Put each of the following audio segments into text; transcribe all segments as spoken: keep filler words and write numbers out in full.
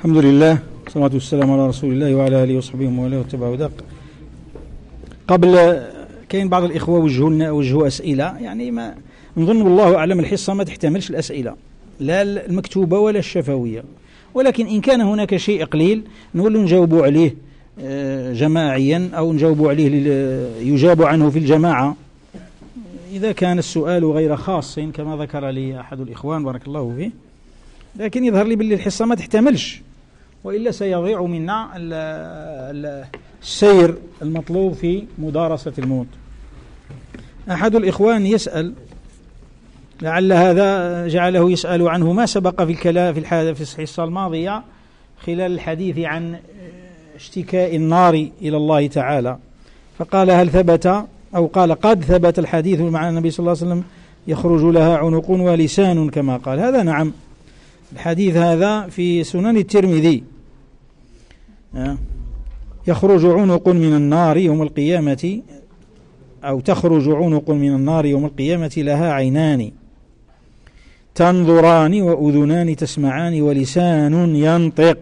الحمد لله والصلاة والسلام على رسول الله وعلى آله وصحبه ومن والاه واتبع هداه. قبل كاين بعض الإخوة وجهوا لنا وجهوا أسئلة، يعني ما نظن والله أعلم الحصة ما تحتملش الأسئلة لا المكتوبة ولا الشفوية، ولكن إن كان هناك شيء قليل نقول نجاوبوا عليه جماعيا أو نجاوبوا عليه يجاب عنه في الجماعة إذا كان السؤال غير خاص كما ذكر لي أحد الإخوان بارك الله فيه. لكن يظهر لي باللي الحصة ما تحتملش، وإلا سيضيع منا السير المطلوب في مدارسة الموت. أحد الإخوان يسأل، لعل هذا جعله يسأل عنه ما سبق في الكلام في الحادث في الحصة الماضية خلال الحديث عن اشتكاء النار إلى الله تعالى، فقال هل ثبت أو قال قد ثبت الحديث مع النبي صلى الله عليه وسلم يخرج لها عنق ولسان كما قال. هذا نعم، الحديث هذا في سنن الترمذي، يخرج عنق من النار يوم القيامة أو تخرج عنق من النار يوم القيامة لها عينان تنظران وأذنان تسمعان ولسان ينطق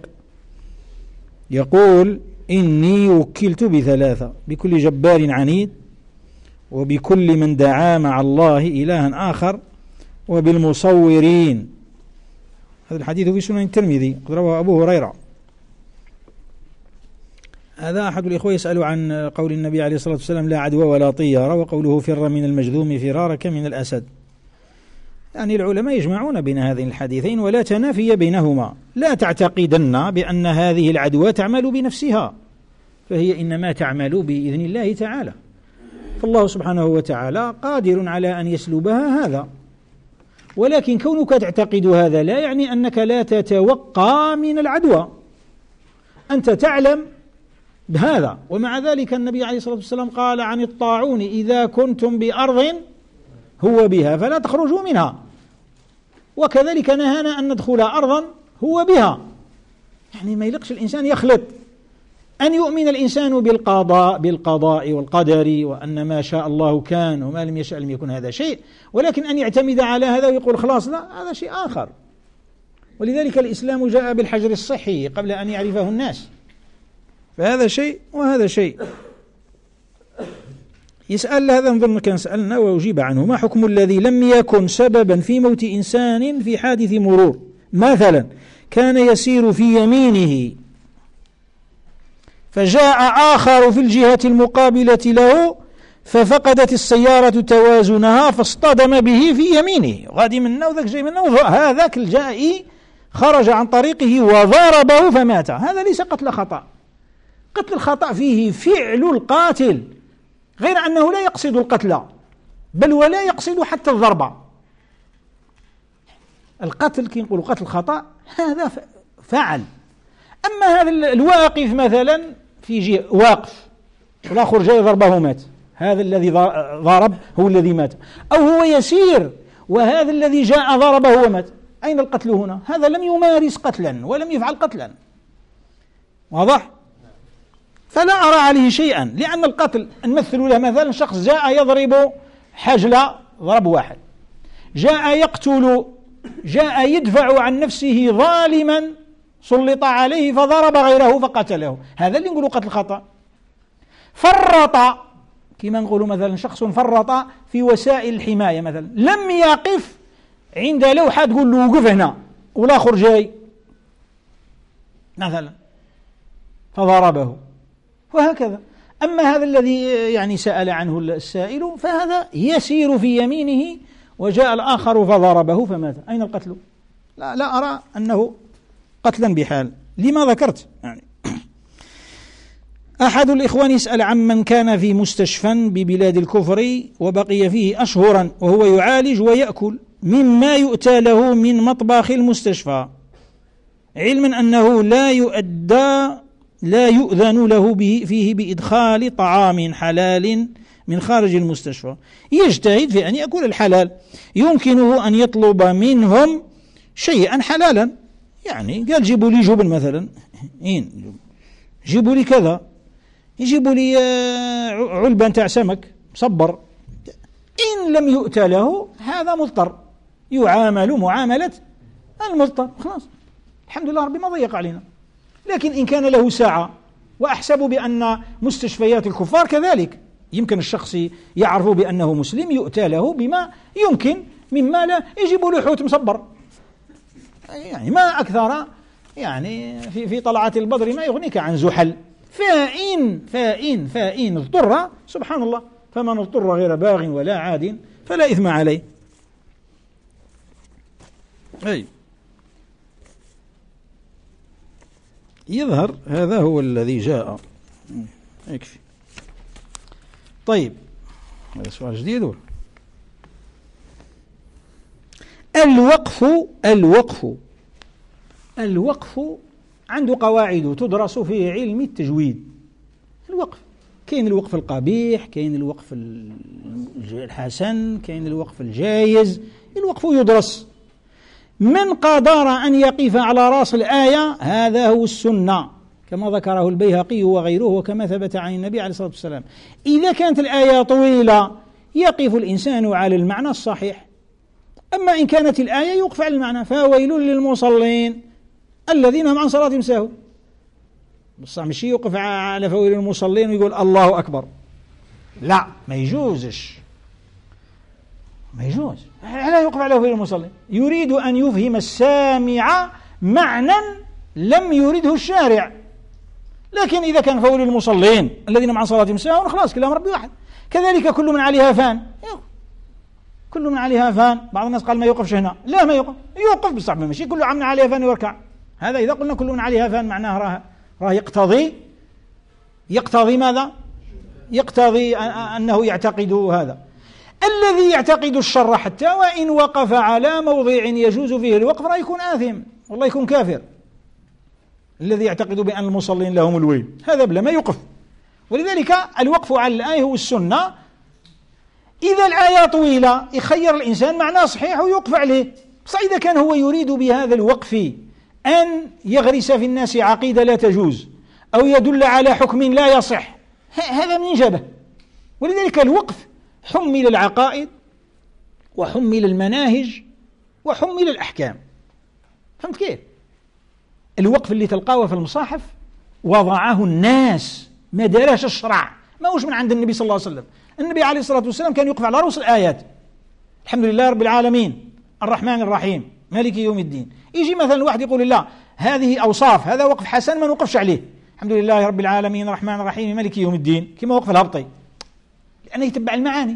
يقول إني وكلت بثلاثة: بكل جبار عنيد، وبكل من دعا مع الله إلها آخر، وبالمصورين. هذا الحديث في سنن الترمذي قد رواه أبو هريرة. هذا أحد الإخوة يسأل عن قول النبي عليه الصلاة والسلام لا عدوى ولا طيارة، وقوله فر من المجذوم فرارك من الأسد. يعني العلماء يجمعون بين هذين الحديثين ولا تنافي بينهما. لا تعتقدن بأن هذه العدوى تعمل بنفسها، فهي إنما تعمل بإذن الله تعالى، فالله سبحانه وتعالى قادر على أن يسلبها هذا. ولكن كونك تعتقد هذا لا يعني أنك لا تتوقع من العدوى، أنت تعلم بهذا. ومع ذلك النبي عليه الصلاة والسلام قال عن الطاعون إذا كنتم بأرض هو بها فلا تخرجوا منها، وكذلك نهانا أن ندخل أرضا هو بها. يعني ما يلقش الإنسان يخلط أن يؤمن الإنسان بالقضاء بالقضاء والقدر وأن ما شاء الله كان وما لم يشاء لم يكن، هذا شيء، ولكن أن يعتمد على هذا ويقول خلاص لا، هذا شيء آخر. ولذلك الإسلام جاء بالحجر الصحي قبل أن يعرفه الناس، فهذا شيء وهذا شيء. يسأل هذا نظن كان سألنا وأجيب عنه: ما حكم الذي لم يكن سببا في موت إنسان في حادث مرور؟ مثلا كان يسير في يمينه فجاء آخر في الجهة المقابلة له ففقدت السيارة توازنها فاصطدم به في يمينه، غادي منه وذاك جاي منه، هذاك الجائي خرج عن طريقه وضربه فمات. هذا ليس قتل خطأ. قتل الخطأ فيه فعل القاتل، غير أنه لا يقصد القتل بل ولا يقصد حتى الضربة. القتل كي نقول قتل خطأ هذا فعل. أما هذا الواقف مثلا في جهة واقف والآخر جاي ضربه مات، هذا الذي ضرب هو الذي مات، أو هو يسير وهذا الذي جاء ضربه ومات، أين القتل هنا؟ هذا لم يمارس قتلا ولم يفعل قتلا، واضح؟ فلا أرى عليه شيئا، لأن القتل نمثل له مثلا شخص جاء يضرب حجلة ضرب واحد، جاء يقتل، جاء يدفع عن نفسه ظالما سلط عليه فضرب غيره فقتله، هذا اللي نقوله قتل خطأ. فرط كما نقول مثلا شخص فرط في وسائل الحماية، مثلا لم يقف عند لوحة تقول له وقف هنا والآخر جاي مثلا فضربه، وهكذا. أما هذا الذي يعني سأل عنه السائل فهذا يسير في يمينه وجاء الآخر فضربه فمات، أين القتل؟ لا, لا أرى أنه قتلا بحال لما ذكرت. يعني أحد الإخوان يسأل عن من كان في مستشفى ببلاد الكفر وبقي فيه أشهرا وهو يعالج ويأكل مما يؤتى له من مطبخ المستشفى، علما أنه لا يؤدى لا يؤذن له به فيه بإدخال طعام حلال من خارج المستشفى، يجتهد في أن يأكل الحلال، يمكنه أن يطلب منهم شيئا حلالا، يعني قال جيبوا لي جبن مثلا، إين جيبوا لي كذا، يجيبوا لي علبة تاع سمك صبر، إن لم يؤتى له هذا مضطر، يعامل معاملة المضطر، خلاص الحمد لله ربي ما ضيق علينا. لكن إن كان له ساعة، وأحسب بأن مستشفيات الكفار كذلك يمكن الشخص يعرف بأنه مسلم يؤتى له بما يمكن مما لا يجيب له حوت مصبر، يعني ما أكثر يعني في في طلعة البدر ما يغنيك عن زحل. فإن فإن فإن اضطر سبحان الله، فمن اضطر غير باغ ولا عاد فلا إثم عليه. أي يظهر هذا هو الذي جاء، يكفي. طيب هذا سؤال جديد. الوقف الوقف الوقف عنده قواعد تدرس في علم التجويد. الوقف كاين الوقف القبيح، كاين الوقف الحسن، كاين الوقف الجائز. الوقف يدرس. من قدر أن يقف على رأس الآية هذا هو السنة كما ذكره البيهقي وغيره، وكما ثبت عن النبي عليه الصلاة والسلام. إذا كانت الآية طويلة يقف الإنسان على المعنى الصحيح، أما إن كانت الآية يوقف على المعنى. فويل للمصلين الذين هم عن صلاتهم ساهون. بصح ماشي يوقف على فويل للمصلين ويقول الله أكبر، لا ما يجوزش، ما يجوز. لا يوقف على فويل للمصلين. يريد أن يفهم السامع معنى لم يرده الشارع. لكن إذا كان فويل للمصلين الذين هم عن صلاتهم ساهون خلاص كلام ربي واحد. كذلك كل من عليها فان، كل من عليها فان. بعض الناس قال ما يوقفش هنا، لا ما يوقف، يوقف بالصعب، ماشي كل عام عليها فان ويركع. هذا إذا قلنا كل من عليها فان معناه راه راه يقتضي يقتضي ماذا؟ يقتضي أنه يعتقد هذا. الذي يعتقد الشر حتى وإن وقف على موضع يجوز فيه الوقف راه يكون آثم، والله يكون كافر. الذي يعتقد بأن المصلين لهم الويل هذا بلا ما يوقف. ولذلك الوقف على الآية هو السنة. إذا الآية طويلة يخير الإنسان معناه صحيح ويوقف عليه. بس إذا كان هو يريد بهذا الوقف أن يغرس في الناس عقيدة لا تجوز أو يدل على حكم لا يصح، هذا من جبه. ولذلك الوقف حمل العقائد وحمل المناهج وحمل الأحكام. فهمت كيف؟ الوقف اللي تلقاه في المصاحف وضعه الناس، ما دارش الشرع، ما هوش من عند النبي صلى الله عليه وسلم. النبي عليه الصلاة والسلام كان يوقف على رؤوس الآيات. الحمد لله رب العالمين الرحمن الرحيم مالك يوم الدين. يجي مثلا واحد يقول لا هذه أوصاف، هذا وقف حسن ما نوقفش عليه. الحمد لله رب العالمين الرحمن الرحيم مالك يوم الدين كما وقف الهبطي، لأنه يتبع المعاني.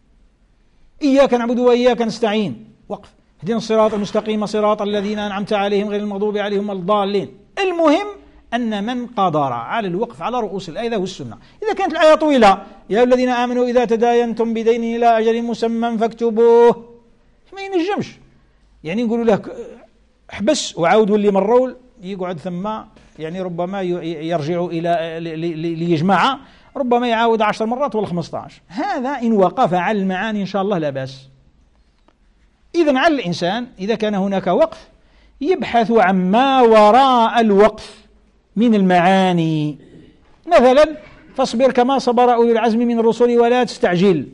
إياك نعبد وإياك نستعين وقف، اهدنا الصراط المستقيم صراط الذين أنعمت عليهم غير المغضوب عليهم الضالين. المهم أن من قدر على الوقف على رؤوس الآية والسنة. إذا كانت الآية طويلة يا الذين آمنوا إذا تداينتم بدين إلى أجل مسمى فاكتبوه، ما ينجمش يعني نقولوا له احبس وعاود واللي مروا يقعد ثم يعني ربما يرجع إلى ليجمع، ربما يعاود عشر مرات ولا خمسة عشر. هذا إن وقف على المعاني إن شاء الله لا بأس. إذن على الإنسان إذا كان هناك وقف يبحث عن ما وراء الوقف من المعاني. مثلا فاصبر كما صبر أولي العزم من الرسل ولا تستعجل،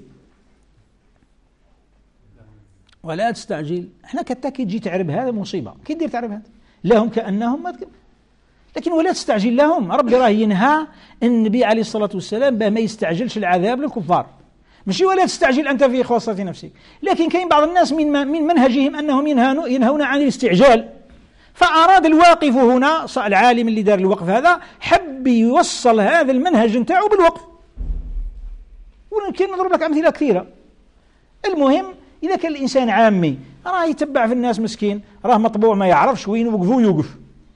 ولا تستعجل. احنا كتا كي تجي تعرب هذا مصيبة، كي دير تعرب هذا لهم كأنهم ما تكلم. لكن ولا تستعجل لهم، ربي راه ينهى النبي عليه الصلاة والسلام بما ما يستعجلش العذاب للكفار. ماشي ولا تستعجل أنت في خاصة نفسك. لكن كاين بعض الناس من من منهجهم أنهم ينهون عن الاستعجال. فأراد الواقف هنا العالم اللي دار الوقف هذا حب يوصل هذا المنهج نتاعو بالوقف. ويمكن نضرب لك أمثلة كثيرة. المهم إذا كان الإنسان عامي راه يتبع في الناس مسكين، راه مطبوع ما يعرفش وين يوقفوا يوقف.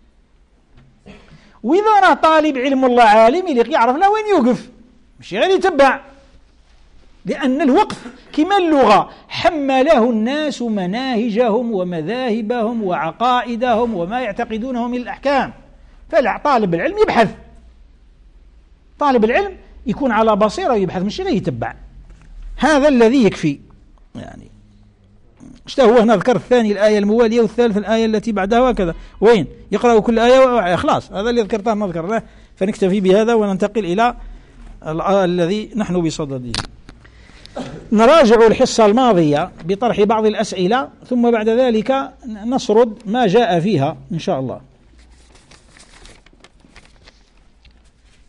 وإذا راه طالب علم والله عالم اللي يعرف له وين يوقف، ماشي غير يتبع. لأن الوقف كما اللغة حمله الناس مناهجهم ومذاهبهم وعقائدهم وما يعتقدونه من الأحكام. فطالب العلم يبحث، طالب العلم يكون على بصيرة ويبحث ماشي غير يتبع. هذا الذي يكفي. يعني اشتهوا هنا ذكر الثاني الآية الموالية والثالث الآية التي بعدها وكذا، وين يقرأ كل آية خلاص. هذا اللي ذكرته ما ذكرناه، فنكتفي بهذا وننتقل إلى الذي نحن بصدده. نراجع الحصة الماضية بطرح بعض الأسئلة ثم بعد ذلك نسرد ما جاء فيها إن شاء الله.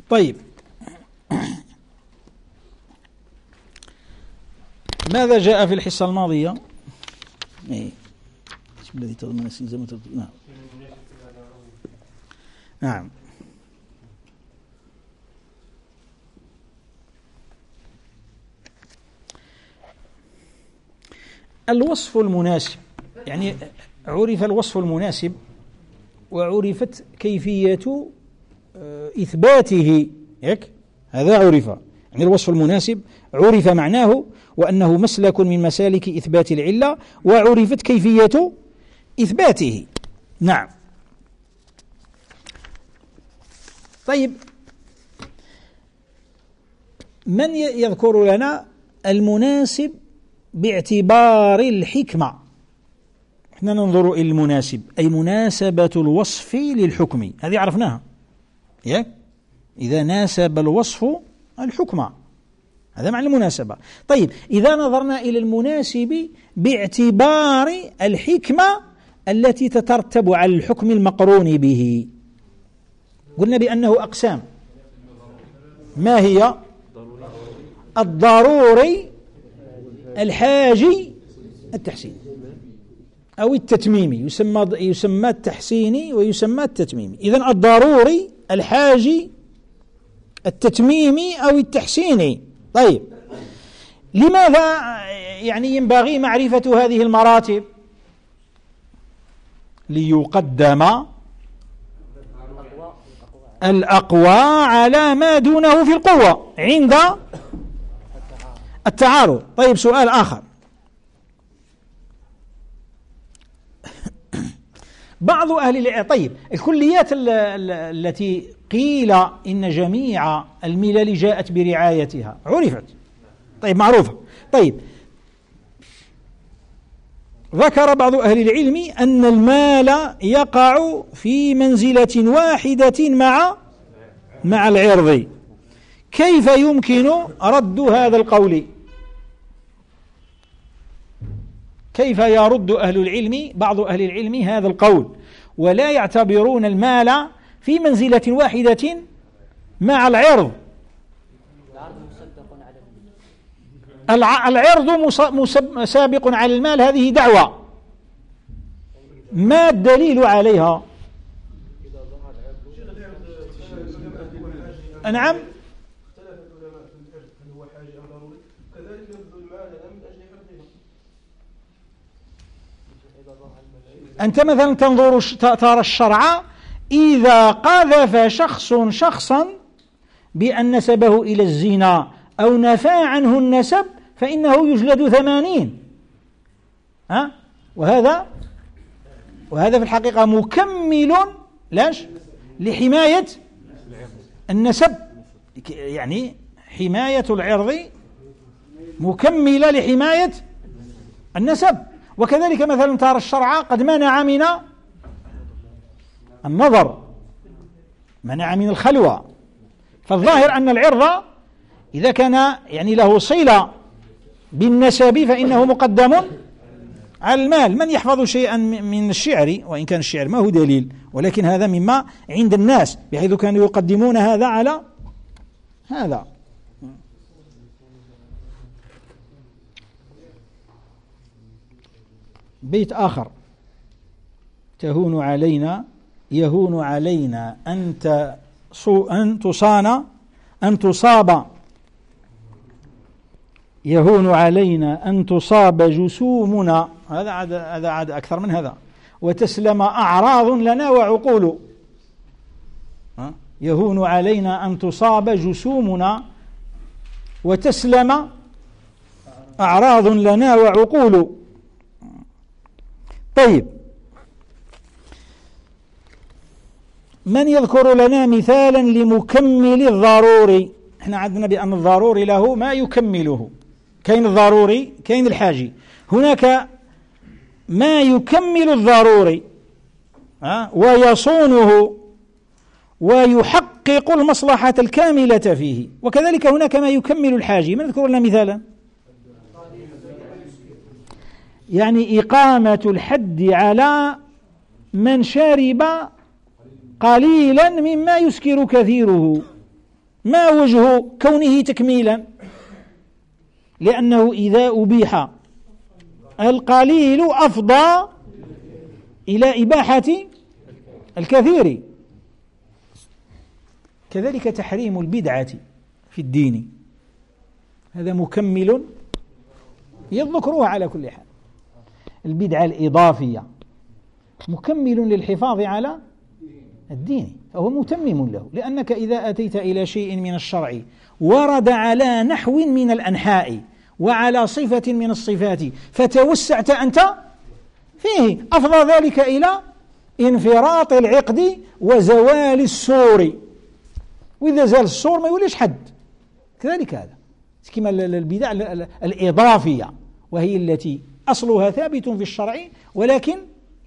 طيب، ماذا جاء في الحصة الماضية؟ إيه؟ الذي تضمن استلزام. نعم نعم الوصف المناسب، يعني عرف الوصف المناسب وعرفت كيفية إثباته، هيك هذا عرف، يعني الوصف المناسب عرف معناه وأنه مسلك من مسالك إثبات العلة، وعرفت كيفية إثباته. نعم. طيب، من يذكر لنا المناسب باعتبار الحكمة؟ احنا ننظر إلى المناسب أي مناسبة الوصف للحكم، هذه عرفناها، ياك؟ إذا ناسب الوصف الحكمة، هذا معنى المناسبة. طيب، إذا نظرنا إلى المناسب باعتبار الحكمة التي تترتب على الحكم المقرون به، قلنا بأنه أقسام. ما هي؟ الضروري، الحاجي، التحسيني أو التتميمي، يسمى يسمى التحسيني ويسمى التتميمي. إذن الضروري، الحاجي، التتميمي أو التحسيني. طيب، لماذا يعني ينبغي معرفة هذه المراتب؟ ليقدم الأقوى على ما دونه في القوة عند التعارض. طيب، سؤال آخر، بعض أهل العلم، طيب الكليات التي قيل إن جميع الملل جاءت برعايتها عرفت، طيب معروفة. طيب، ذكر بعض أهل العلم أن المال يقع في منزلة واحدة مع مع العرض. كيف يمكن رد هذا القول؟ كيف يرد أهل العلم، بعض أهل العلم، هذا القول ولا يعتبرون المال في منزلة واحدة مع العرض؟ العرض سابق على المال، هذه دعوة، ما الدليل عليها؟ نعم، أنت مثلا تنظر ترى الشرع إذا قذف شخص شخصا بأن نسبه إلى الزنا أو نفى عنه النسب فإنه يجلد ثمانين. ها؟ وهذا وهذا في الحقيقة مكمل لاش لحماية النسب، يعني حماية العرض مكملة لحماية النسب. وكذلك مثلا ترى الشرع قد منع من النظر، منع من الخلوة. فالظاهر أن العرض إذا كان يعني له صلة بالنسب فإنه مقدم على المال. من يحفظ شيئا من الشعر، وإن كان الشعر ما هو دليل، ولكن هذا مما عند الناس، بحيث كانوا يقدمون هذا على هذا. بيت آخر، تهون علينا يهون علينا أن أن تصان أن تصاب يهون علينا أن تصاب جسومنا، هذا عاد هذا عاد أكثر من هذا، وتسلم أعراض لنا وعقول. يهون علينا أن تصاب جسومنا وتسلم أعراض لنا وعقول. طيب، من يذكر لنا مثالا لمكمل الضروري؟ احنا عندنا بأن الضروري له ما يكمله، كاين الضروري كاين الحاجي، هناك ما يكمل الضروري ويصونه ويحقق المصلحة الكاملة فيه، وكذلك هناك ما يكمل الحاجي. من يذكر لنا مثالا؟ يعني إقامة الحد على من شرب قليلا مما يسكر كثيره، ما وجه كونه تكميلا؟ لأنه إذا أبيح القليل أفضى إلى إباحة الكثير. كذلك تحريم البدعة في الدين، هذا مكمل يذكروه على كل حال. البدعة الإضافية مكمل للحفاظ على الدين، فهو متمم له، لأنك إذا أتيت إلى شيء من الشرع ورد على نحو من الأنحاء وعلى صفة من الصفات فتوسعت أنت فيه، أفضى ذلك إلى انفراط العقد وزوال السور، وإذا زال السور ما يوليش حد. كذلك هذا كما البدع الإضافية، وهي التي أصلها ثابت في الشرع ولكن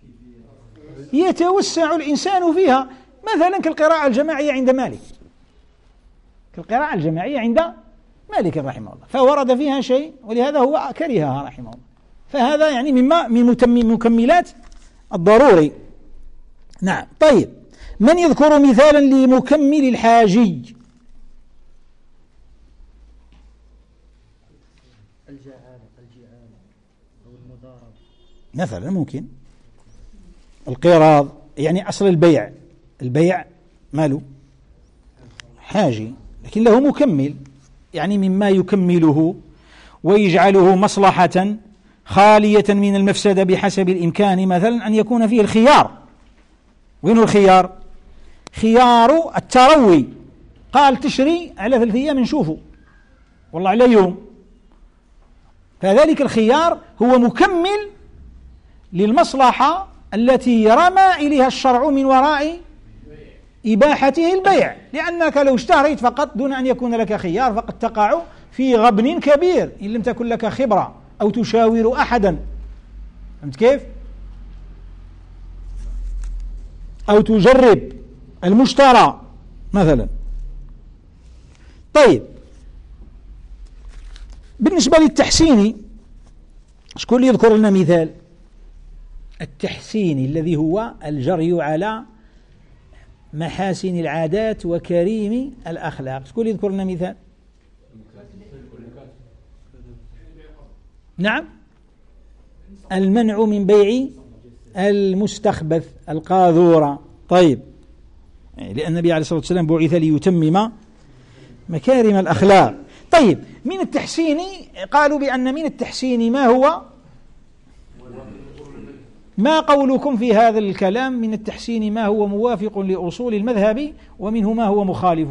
يتوسع الإنسان فيها، مثلا كالقراءة الجماعية عند مالك، كالقراءة الجماعية عند مالك رحمه الله، فورد فيها شيء ولهذا هو كرهها رحمه الله، فهذا يعني مما من مكملات الضروري. نعم. طيب، من يذكر مثالا لمكمل الحاجي؟ الجعالة الجعالة أو المضاربة مثلا، ممكن القراض، يعني أصل البيع، البيع ماله حاجي لكن له مكمل، يعني مما يكمله ويجعله مصلحة خالية من المفسدة بحسب الإمكان، مثلا أن يكون فيه الخيار. وين الخيار؟ خيار التروي، قال تشري على ثلاث أيام نشوفه والله على يوم، فذلك الخيار هو مكمل للمصلحة التي رمى إليها الشرع من وراء إباحته البيع، لأنك لو اشتريت فقط دون أن يكون لك خيار فقد تقع في غبن كبير إن لم تكن لك خبرة أو تشاور أحدا. فهمت كيف؟ أو تجرب المشترى مثلا. طيب، بالنسبة للتحسين، شكون يذكر لنا مثال التحسين الذي هو الجري على محاسن العادات وكريم الأخلاق؟ شكون يذكر لنا مثال؟ نعم، المنع من بيع المستخبث القاذورة. طيب، لأن النبي عليه الصلاة والسلام بعث ليتمم مكارم الأخلاق. طيب، من التحسين قالوا بأن من التحسين ما هو؟ ما قولكم في هذا الكلام؟ من التحسين ما هو موافق لأصول المذهب ومنه ما هو مخالف؟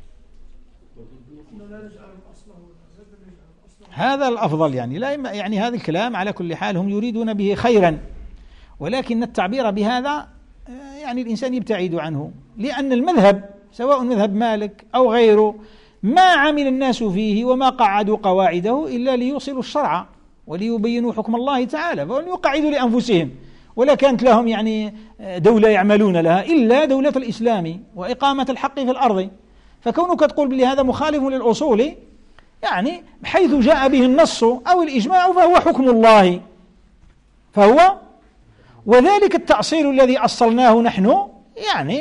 هذا الأفضل، يعني لا يعني هذا الكلام على كل حال هم يريدون به خيرا، ولكن التعبير بهذا يعني الإنسان يبتعد عنه، لأن المذهب سواء مذهب مالك أو غيره ما عمل الناس فيه وما قعدوا قواعده إلا ليوصلوا الشرع وليبينوا حكم الله تعالى، وليقعدوا لأنفسهم، ولا كانت لهم يعني دولة يعملون لها إلا دولة الإسلام وإقامة الحق في الأرض. فكونك تقول بلي هذا مخالف للأصول، يعني حيث جاء به النص أو الإجماع فهو حكم الله، فهو وذلك التأصيل الذي أصلناه نحن يعني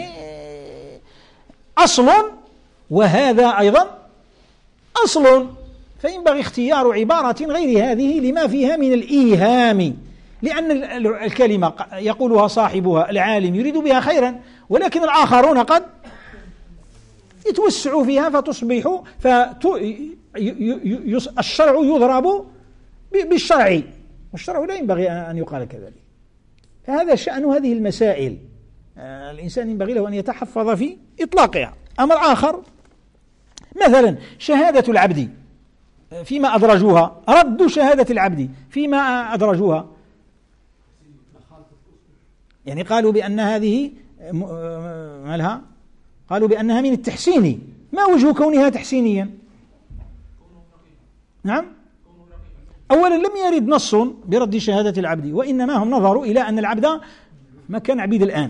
أصل، وهذا أيضا أصل، فينبغي اختيار عبارة غير هذه لما فيها من الإيهام، لأن الكلمة يقولها صاحبها العالم يريد بها خيرا، ولكن الآخرون قد يتوسعوا فيها فتصبح فالشرع يضرب بالشرع، والشرع لا ينبغي أن يقال كذلك. فهذا شأن هذه المسائل، الإنسان ينبغي له أن يتحفظ في إطلاقها. أمر آخر مثلا شهادة العبد فيما أدرجوها، رد شهادة العبد فيما أدرجوها، يعني قالوا بأن هذه مالها، قالوا بأنها من التحسين. ما وجه كونها تحسينيا؟ نعم، أولا لم يرد نص برد شهادة العبد، وإنما هم نظروا إلى أن العبد ما كان عبيد الآن،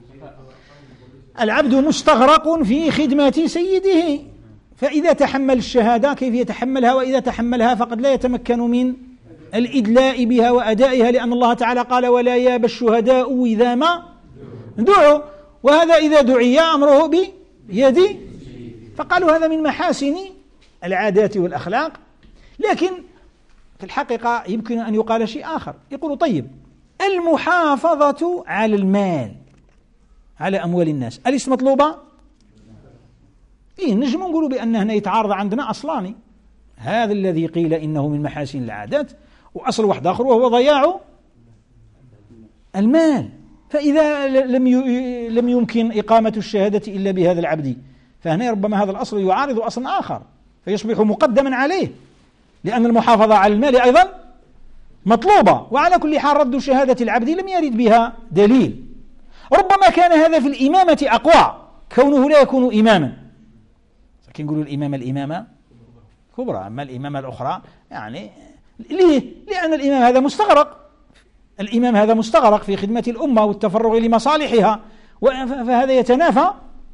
العبد مستغرق في خدمة سيده، فإذا تحمل الشهادة كيف يتحملها؟ وإذا تحملها فقد لا يتمكن من الإدلاء بها وأدائها، لأن الله تعالى قال ولا ياب الشهداء إذا ما دعوا، وهذا إذا دعي أمره بيد، فقالوا هذا من محاسن العادات والأخلاق. لكن في الحقيقة يمكن أن يقال شيء آخر، يقول طيب المحافظة على المال، على أموال الناس، أليس مطلوبة؟ إيه نجم نقولوا بأن هنا يتعارض عندنا أصلان، هذا الذي قيل إنه من محاسن العادات، وأصل واحد آخر وهو ضياع المال. فإذا لم لم يمكن إقامة الشهادة إلا بهذا العبد، فهنا ربما هذا الأصل يعارض أصلا آخر فيصبح مقدما عليه، لأن المحافظة على المال أيضا مطلوبة. وعلى كل حال رد شهادة العبد لم يرد بها دليل. ربما كان هذا في الإمامة أقوى، كونه لا يكون إماما، لكن نقولوا الإمامة الإمامة كبرى، أما الإمامة الأخرى يعني ليه؟ لأن الإمام هذا مستغرق، الإمام هذا مستغرق في خدمة الأمة والتفرغ لمصالحها، فهذا يتنافى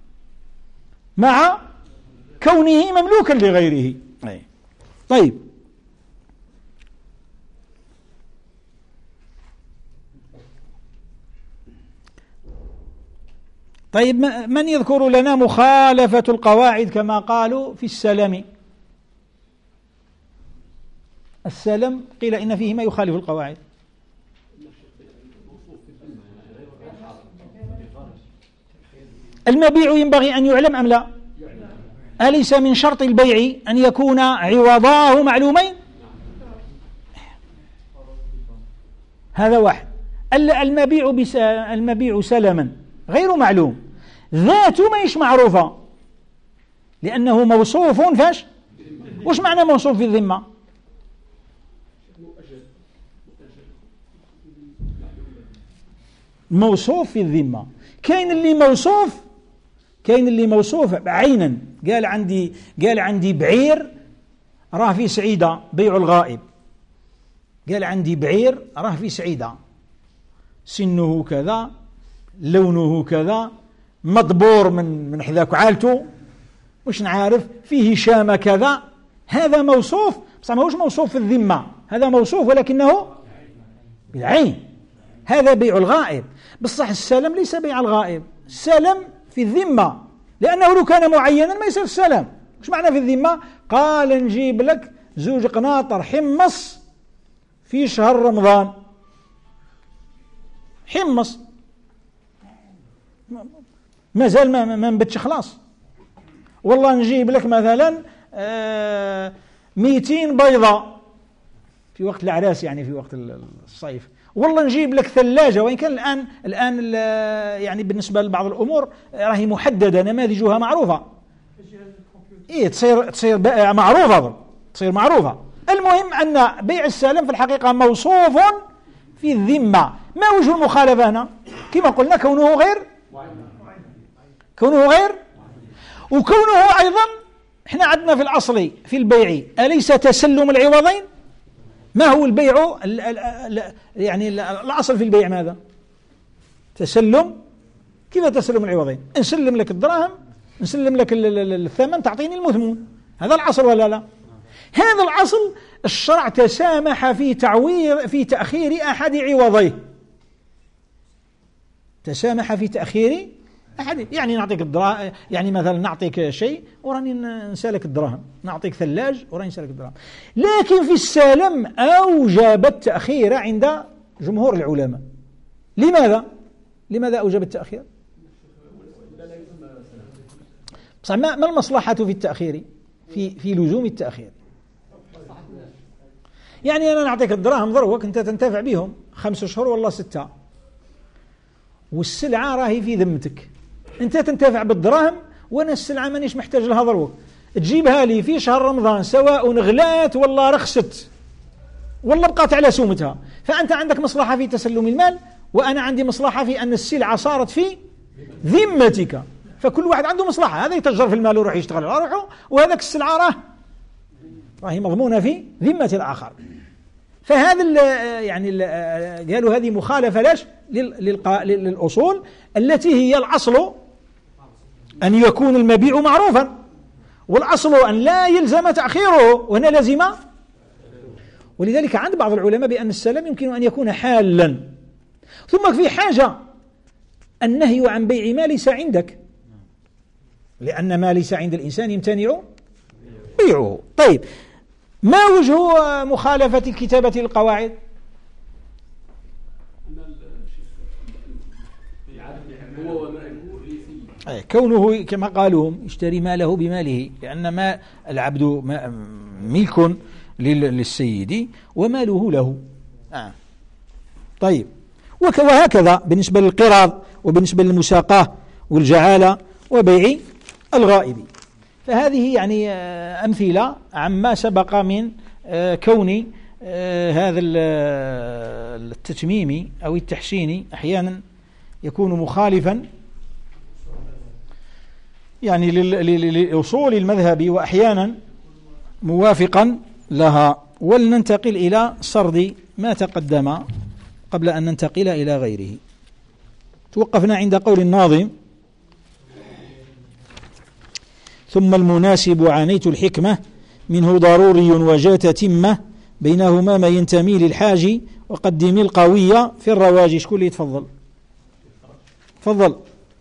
مع كونه مملوكا لغيره. طيب طيب من يذكر لنا مخالفة القواعد كما قالوا في السلم؟ السلم قيل إن فيه ما يخالف القواعد. المبيع ينبغي أن يعلم أم لا؟ أليس من شرط البيع أن يكون عوضاه معلومين؟ هذا واحد. المبيع بس المبيع سلما غير معلوم، ذاته ما يش معروفة لأنه موصوف فاش؟ وش معنى موصوف في الذمة؟ موصوف في الذمة. كاين اللي موصوف كاين اللي موصوف عينا، قال عندي قال عندي بعير راه في سعيدة، بيع الغائب، قال عندي بعير راه في سعيدة، سنه كذا، لونه كذا، مطبور من من حذاك عالته، واش نعرف فيه شامة كذا، هذا موصوف، بصح ماهوش موصوف في الذمة، هذا موصوف ولكنه بالعين، هذا بيع الغائب. بصح السلم ليس بيع الغائب، السلم في الذمة، لأنه لو كان معينا ما يصير السلم. وش معنى في الذمة؟ قال نجيب لك زوج قناطر حمص في شهر رمضان، حمص ما زال ما ما نبتش خلاص، والله نجيب لك مثلا آه مئتين بيضة في وقت الأعراس، يعني في وقت الصيف، والله نجيب لك ثلاجة، وإن كان الآن الآن يعني بالنسبة لبعض الأمور راهي محددة، نماذجها معروفة، إيه تصير تصير معروفة تصير معروفة. المهم أن بيع السلم في الحقيقة موصوف في الذمة. ما وجه المخالفة هنا؟ كما قلنا كونه غير كونه غير وكونه أيضا احنا عندنا في الأصل في البيع أليس تسلم العوضين؟ ما هو البيع ال ال ال يعني ال الأصل في البيع ماذا؟ تسلم. كيف تسلم العوضين؟ نسلم لك الدراهم، نسلم لك الثمن، تعطيني المثمون، هذا الأصل ولا لا؟ هذا الأصل الشرع تسامح في تعويض في تأخير أحد عوضيه، تسامح في تأخير أحد، يعني نعطيك الدراهم، يعني مثلا نعطيك شيء وراني نسالك الدراهم، نعطيك ثلاج وراني نسالك الدراهم. لكن في السلم أوجب التأخير عند جمهور العلماء. لماذا؟ لماذا أوجب التأخير؟ ما ما المصلحة في التأخير، في في لزوم التأخير؟ يعني أنا نعطيك الدراهم ذروك أنت تنتفع بهم خمس شهور والله ستة، والسلعة راهي في ذمتك، أنت تنتفع بالدراهم وأنا السلعة مانيش محتاج لها ذروك، تجيبها لي في شهر رمضان سواء غلات ولا رخصت ولا بقات على سومتها، فأنت عندك مصلحة في تسلم المال وأنا عندي مصلحة في أن السلعة صارت في ذمتك، فكل واحد عنده مصلحة، هذا يتجر في المال ويروح يشتغل على روحه، وهذاك السلعة راه راهي مضمونة في ذمة الآخر. فهذا ال يعني ال قالوا هذه مخالفة لاش للأصول التي هي الأصل أن يكون المبيع معروفا، والأصل أن لا يلزم تأخيره، وهنا لازم. ولذلك عند بعض العلماء بأن السلم يمكن أن يكون حالا. ثم في حاجة، النهي عن بيع ما ليس عندك، لأن ما ليس عند الإنسان يمتنع بيعه. طيب، ما وجه مخالفة الكتابة للقواعد؟ كونه كما قالوا اشتري ماله بماله، لأن ما العبد ملك للسيد وماله له. آه. طيب، وهكذا بالنسبة للقراض وبالنسبة للمساقاة والجعالة وبيع الغائب. فهذه يعني أمثلة عما سبق من كون هذا التتميم أو التحسين أحيانا يكون مخالفا يعني لأصول المذهب وأحيانا موافقا لها. ولننتقل إلى سرد ما تقدم قبل أن ننتقل إلى غيره. توقفنا عند قول الناظم: ثم المناسب عانيت الحكمة منه ضروري وجاء تتمة بينهما ما ينتمي للحاج وقدم القوية في الرواج. شكون اللي يتفضل؟ تفضل.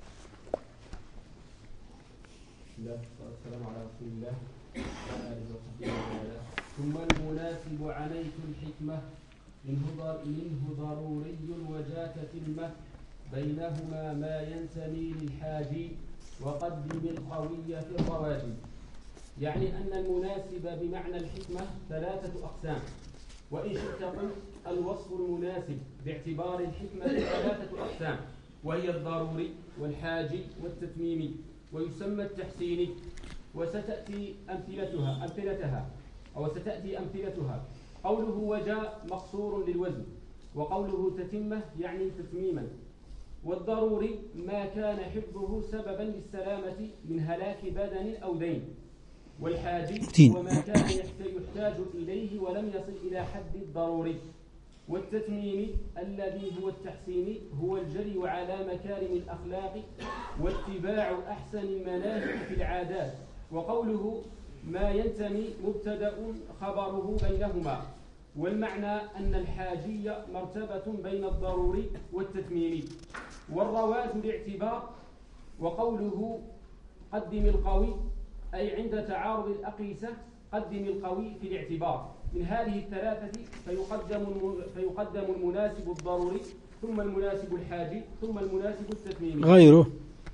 ثم المناسب عانيت الحكمة منه ضروري وجاء تتمة بينهما ما ينتمي للحاج وقدم القوي في الرواج. يعني أن المناسب بمعنى الحكمة ثلاثة أقسام، وإن شئت قلت الوصف المناسب باعتبار الحكمة ثلاثة أقسام، وهي الضروري والحاجي والتتميمي، ويسمى التحسيني. وستأتي أمثلتها أمثلتها أو ستأتي أمثلتها. قوله وجاء مقصور للوزن، وقوله تتمة يعني تتميما. والضروري ما كان حفظه سببا للسلامة من هلاك بدن أو دين. والحاجي وما كان يحتاج إليه ولم يصل إلى حد الضروري. والتتميم الذي هو التحسين هو الجري على مكارم الأخلاق واتباع أحسن المناهج في العادات. وقوله ما ينتمي مبتدأ خبره بينهما. والمعنى أن الحاجية مرتبة بين الضروري والتتميمي. والرواج الاعتبار. وقوله قدم القوي أي عند تعارض الأقيسة قدم القوي في الاعتبار. من هذه الثلاثة فيقدم فيقدم المناسب الضروري، ثم المناسب الحاجي، ثم المناسب التتميمي. غيره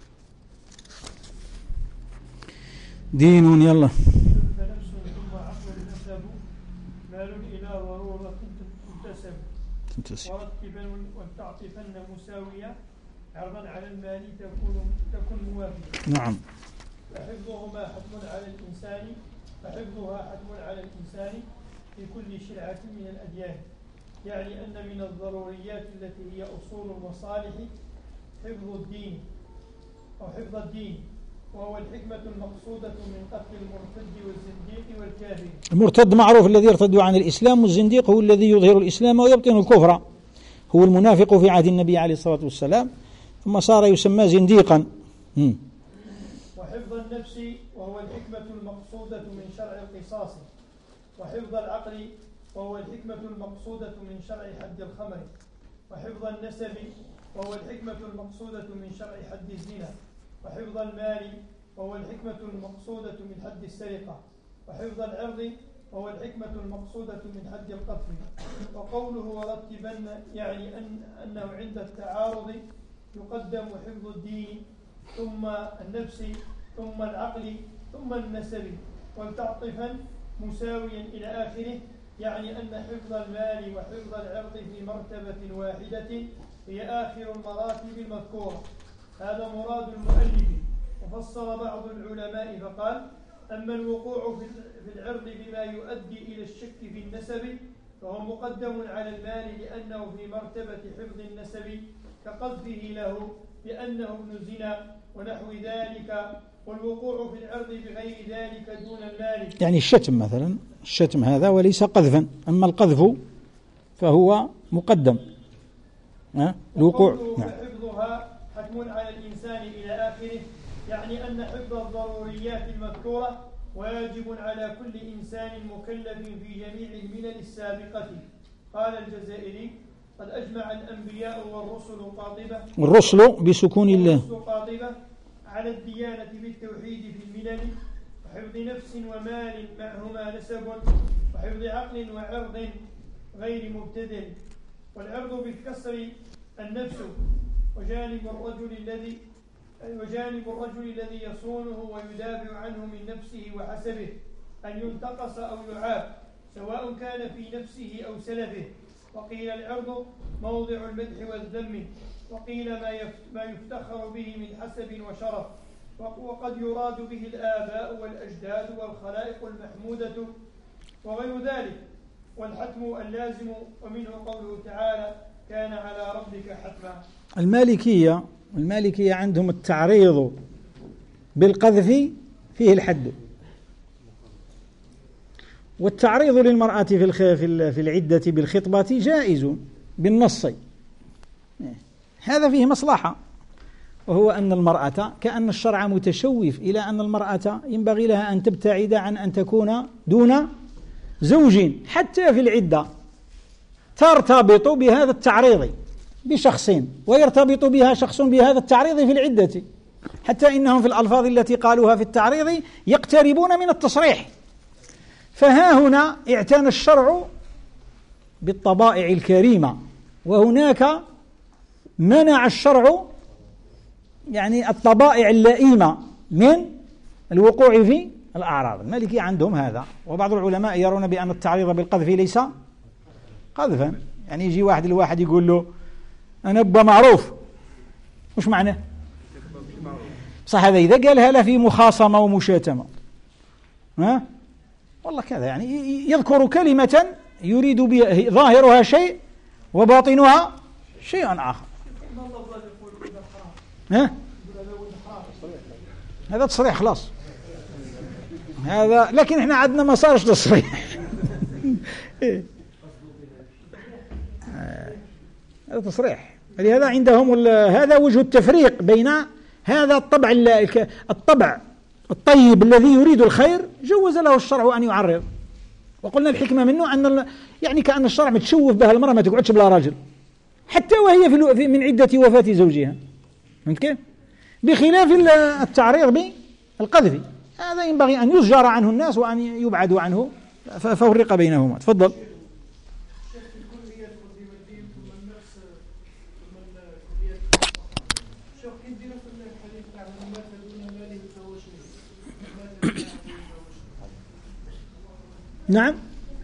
دين يلا فنفس ثم عقل النسب مال إلى ضرورة تنتسب ورتبا وتعطفن مساوية عرضا على المال تكون تكون موافقة. نعم. فحفظهما حتم على الإنسان فحفظها حتم على الإنسان في كل شرعة من الأديان. يعني أن من الضروريات التي هي أصول المصالح حفظ الدين أو حفظ الدين، وهو الحكمة المقصودة من قتل المرتد والزنديق والكافر. المرتد معروف الذي يرتد عن الإسلام، والزنديق هو الذي يظهر الإسلام ويبطن الكفر، هو المنافق في عهد النبي عليه الصلاة والسلام ثم صار يسمى زنديقا. م. وحفظ النفس وهو الحكمة المقصودة من شرع القصاص. وحفظ العقل وهو الحكمة المقصودة من شرع حد الخمر. وحفظ النسب وهو الحكمة المقصودة من شرع حد الزنا. وحفظ المال وهو الحكمة المقصودة من حد السرقة. وحفظ العرض وهو الحكمة المقصودة من حد القتل. وقوله ورتبن يعني أن أنه عند التعارض يقدم حفظ الدين ثم النفس ثم العقل ثم النسب، ولتعطفا مساويا إلى آخره. يعني أن حفظ المال وحفظ العرض في مرتبة واحدة هي آخر المراتب المذكورة. هذا مراد المؤلف. وفصل بعض العلماء فقال: أما الوقوع في العرض بما يؤدي إلى الشك في النسب فهو مقدم على المال لأنه في مرتبة حفظ النسب كقذفه له لأنه ابن زنا ونحو ذلك. والوقوع في العرض بغير ذلك دون المال، يعني الشتم مثلا، الشتم هذا وليس قذفا، أما القذف فهو مقدم. أه؟ الوقوع نعم. حفظها حتم على الإنسان إلى آخره. يعني أن حفظ الضروريات المذكورة واجب على كل إنسان مكلف في جميع الملل السابقة. قال الجزائري: قد أجمع الأنبياء والرسل قاطبة الرسل بسكون الله قاطبة على الديانة بالتوحيد في الملل، وحفظ نفس ومال معهما نسب، وحفظ عقل وعرض غير مبتدل. والعرض بالكسر النفس، وجانب الرجل الذي وجانب الرجل الذي يصونه ويدافع عنه من نفسه وحسبه أن ينتقص أو يعاب، سواء كان في نفسه أو سلفه. وقيل العرض موضع المدح والذم، وقيل ما يفتخر به من حسب وشرف، وقد يراد به الآباء والأجداد والخلائق المحمودة وغير ذلك. والحتم اللازم، ومنه قوله تعالى: كان على ربك حتما. المالكية المالكية عندهم التعريض بالقذف فيه الحد، والتعريض للمرأة في في العدة بالخطبة جائز بالنص. هذا فيه مصلحة، وهو أن المرأة كأن الشرع متشوف إلى أن المرأة ينبغي لها أن تبتعد عن أن تكون دون زوج حتى في العدة، ترتبط بهذا التعريض بشخص، ويرتبط بها شخص بهذا التعريض في العدة، حتى إنهم في الألفاظ التي قالوها في التعريض يقتربون من التصريح. فها هنا اعتنى الشرع بالطبائع الكريمة، وهناك منع الشرع يعني الطبائع اللئيمة من الوقوع في الأعراض. المالكي عندهم هذا، وبعض العلماء يرون بأن التعريض بالقذف ليس قذفا. يعني يجي واحد الواحد يقول له أنا أبا معروف، وش معناه؟ صح، هذا إذا قالها له في مخاصمة ومشاتمة، ها والله كذا، يعني يذكر كلمة يريد بها ظاهرها شيء وباطنها شيء آخر. ها؟ هذا تصريح خلاص هذا، لكن احنا عندنا ما صارش تصريح. هذا تصريح. لهذا عندهم هذا وجه التفريق بين هذا الطبع الطبع الطيب الذي يريد الخير، جوز له الشرع أن يعرض. وقلنا الحكمة منه أن يعني كأن الشرع متشوف بها المرأة ما تقعدش بلا راجل حتى وهي في من عدة وفاة زوجها، فهمت كيف؟ بخلاف التعريض بالقذف، هذا ينبغي أن يزجر عنه الناس وأن يبعدوا عنه، ففرق بينهما. تفضل. نعم.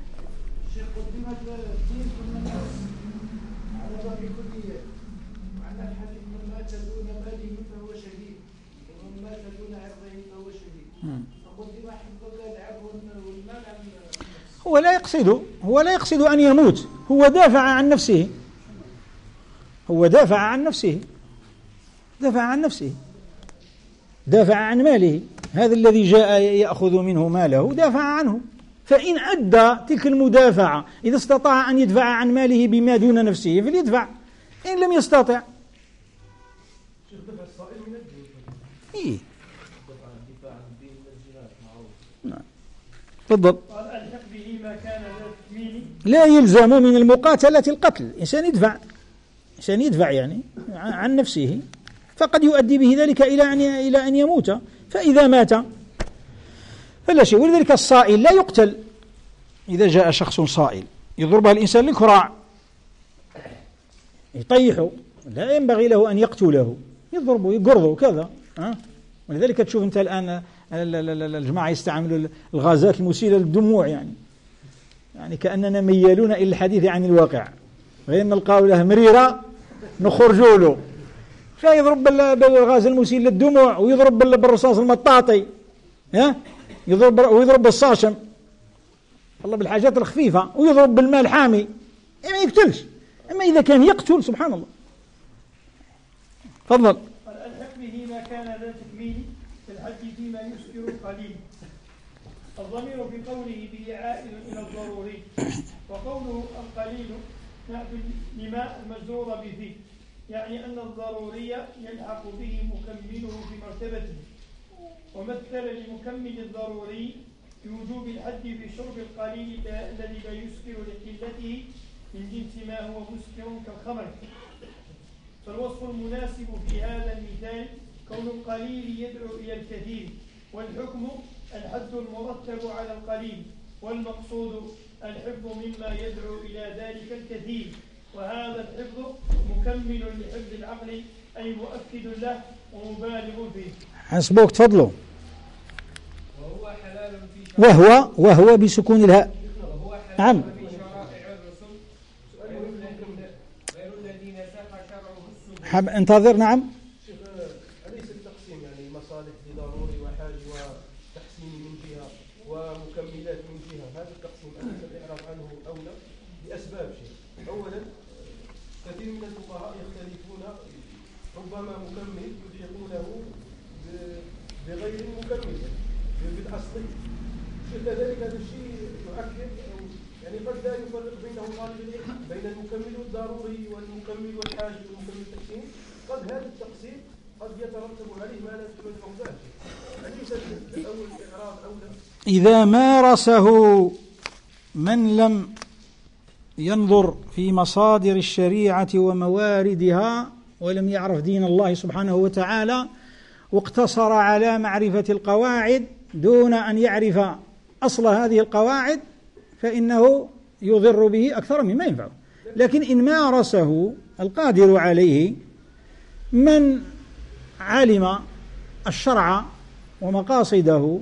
هو لا يقصد هو لا يقصد أن يموت، هو دافع عن نفسه هو دافع عن نفسه دافع عن نفسه دافع عن ماله. هذا الذي جاء يأخذ منه ماله دافع عنه، فإن أدى تلك المدافعة، إذا استطاع أن يدفع عن ماله بما دون نفسه فليدفع، إن لم يستطع إيه. تفضل. لا يلزم من المقاتلة القتل، الإنسان يدفع الإنسان يدفع يعني عن نفسه، فقد يؤدي به ذلك إلى أن إلى أن يموت، فإذا مات فلا شيء. ولذلك الصائل لا يقتل. إذا جاء شخص صائل يضربه الإنسان للكراع يطيحه، لا ينبغي له أن يقتله، يضربه يقرضه كذا. ها؟ ولذلك تشوف أنت الآن الجماعة يستعملوا الغازات المسيلة للدموع، يعني يعني كأننا ميالون إلى الحديث عن الواقع، غير نلقاو له مريرة نخرجوا له، فيضرب بالغاز المسيل للدموع، ويضرب بالرصاص المطاطي، ها يضرب ويضرب بالصاشم الله بالحاجات الخفيفة، ويضرب بالماء الحامي، ما يقتلش. أما إذا كان يقتل سبحان الله. تفضل. الحق به ما كان ذا تكميل في الحج فيما يسكر قليل. الضمير في قوله به عائد إلى الضروري، وقوله القليل نأتي لما المجرور به، يعني أن الضروري يلحق به مكمله في مرتبته. ومثل لمكمل الضروري بوجوب الحد في شرب القليل الذي لا يسكر لقلته من جنس ما هو مسكر كالخمر. فالوصف المناسب في هذا المثال كون القليل يدعو إلى الكثير. والحكم الحد المرتب على القليل، والمقصود الحفظ مما يدعو إلى ذلك الكثير. وهذا الحفظ مكمل لحفظ العقل، أي مؤكد له ومبالغ فيه. حسبوك، تفضلوا. وهو حلال في شرائع وهو وهو بسكون الهاء. وهو حلال نعم. في شرائع الرسل غير الذين غير الذين ساق شرعه السبل. حب انتظر. نعم. شيخ، أليس التقسيم يعني مصالح لضروري وحاج وتحسين من جهة ومكملات من جهة، هذا التقسيم أليس الإعراض عنه أولى لأسباب شيء؟ أولا، كثير من الفقهاء يختلفون، ربما مكمل يلحقونه بغير مكمل بالأصل. كذلك هذا الشيء يؤكد يعني قد لا يفرق بينه طالب العلم بين المكمل الضروري والمكمل والحاج والمكمل التحسين. قد هذا التقسيم قد يترتب عليه ما لا يحتمل فوزان. أليس الأول الإعراض أولى؟ إذا مارسه من لم ينظر في مصادر الشريعة ومواردها ولم يعرف دين الله سبحانه وتعالى، واقتصر على معرفة القواعد دون أن يعرف أصل هذه القواعد، فإنه يضر به أكثر مما ينفعه. لكن إن مارسه القادر عليه من علم الشرع ومقاصده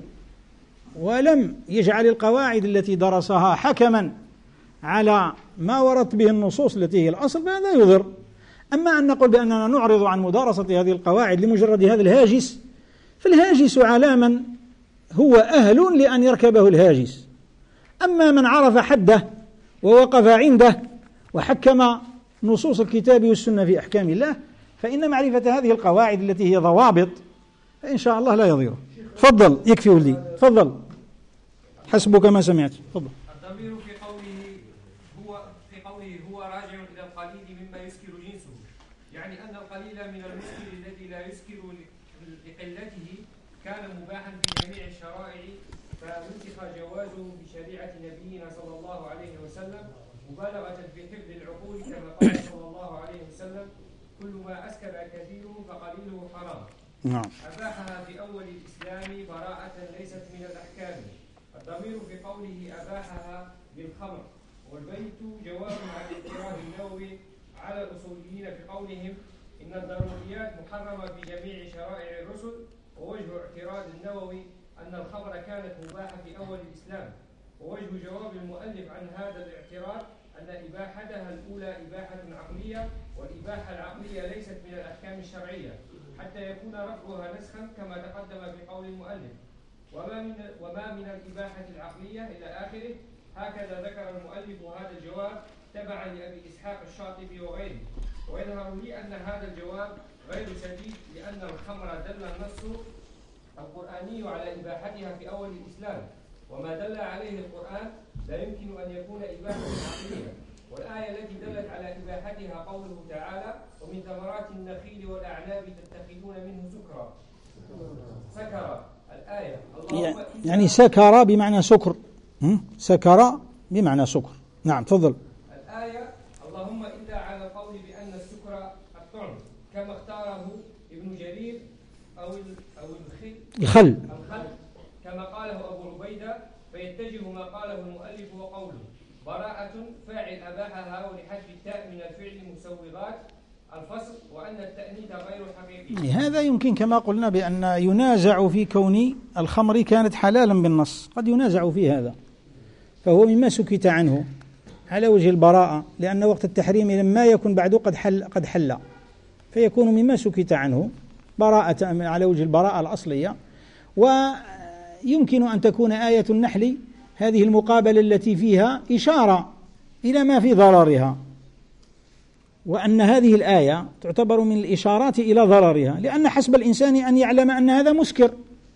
ولم يجعل القواعد التي درسها حكما على ما ورت به النصوص التي هي الأصل، فهذا يضر. أما أن نقول بأننا نعرض عن مدارسة هذه القواعد لمجرد هذا الهاجس، فالهاجس على من هو أهل لأن يركبه الهاجس. أما من عرف حده ووقف عنده وحكم نصوص الكتاب والسنة في أحكام الله، فإن معرفة هذه القواعد التي هي ضوابط فإن شاء الله لا يضيره. تفضل، يكفي ولدي، تفضل، حسبك ما سمعت. تفضل. الضمير في قوله هو في قوله هو راجع إلى القليل مما يسكر جنسه، يعني أن القليل من المسكر الذي لا يسكر لقلته كان مباحا في جميع الشرائع، فنسخ جوازه بشريعة نبينا صلى الله عليه وسلم مبالغة في حفظ العقول، كما قال صلى الله عليه وسلم: كل ما أسكر كثيره فقليله حرام. نعم. أباحها في أول الإسلام براءة ليست من الأحكام. الضمير في قوله أباحها للخمر. والبيت جواب عن اضطراب النووي على الأصوليين في قولهم إن الضروريات محرمة في جميع شرائع الرسل، ووجه اعتراض النووي أن الخمر كانت مباحة في أول الإسلام. ووجه جواب المؤلف عن هذا الاعتراض أن إباحتها الأولى إباحة عقلية، والإباحة العقلية ليست من الأحكام الشرعية حتى يكون رفعها نسخا كما تقدم في قول المؤلف. وما من وما من الإباحة العقلية إلى آخره. هكذا ذكر المؤلف هذا الجواب تبعا لأبي إسحاق الشاطبي وغيره. ويظهر لي أن هذا الجواب غير سديد، لأن الخمر دل النص القرآني على إباحتها في أول الإسلام، وما دل عليه القرآن لا يمكن أن يكون إباحة عقلية. والآية التي دلت على إباحتها قوله تعالى: ومن ثمرات النخيل والأعناب تتخذون منه سكرا. سكر الآية. يعني سكر بمعنى سكر. سكر بمعنى سكر. نعم، تفضل. الآية: اللهم إلا على قول بأن السكر الطعم، كما اختاره ابن جرير، أو أو الخل الخل الخل كما قاله أبو عبيدة، فيتجه ما قاله المؤلف وقوله براءة فاعل أباحها، ولحذف التاء من الفعل مسوغات الفصل، وأن التأنيث غير حقيقي. هذا يمكن كما قلنا بأن ينازع في كون الخمر كانت حلالا بالنص، قد ينازع في هذا، فهو مما سكت عنه على وجه البراءة، لأن وقت التحريم لما يكن بعد قد حل قد حل فيكون مما سكت عنه براءة على وجه البراءة الأصلية. ويمكن أن تكون آية النحل هذه المقابلة التي فيها إشارة إلى ما في ضررها، وأن هذه الآية تعتبر من الإشارات إلى ضررها، لأن حسب الإنسان أن يعلم أن هذا مسكر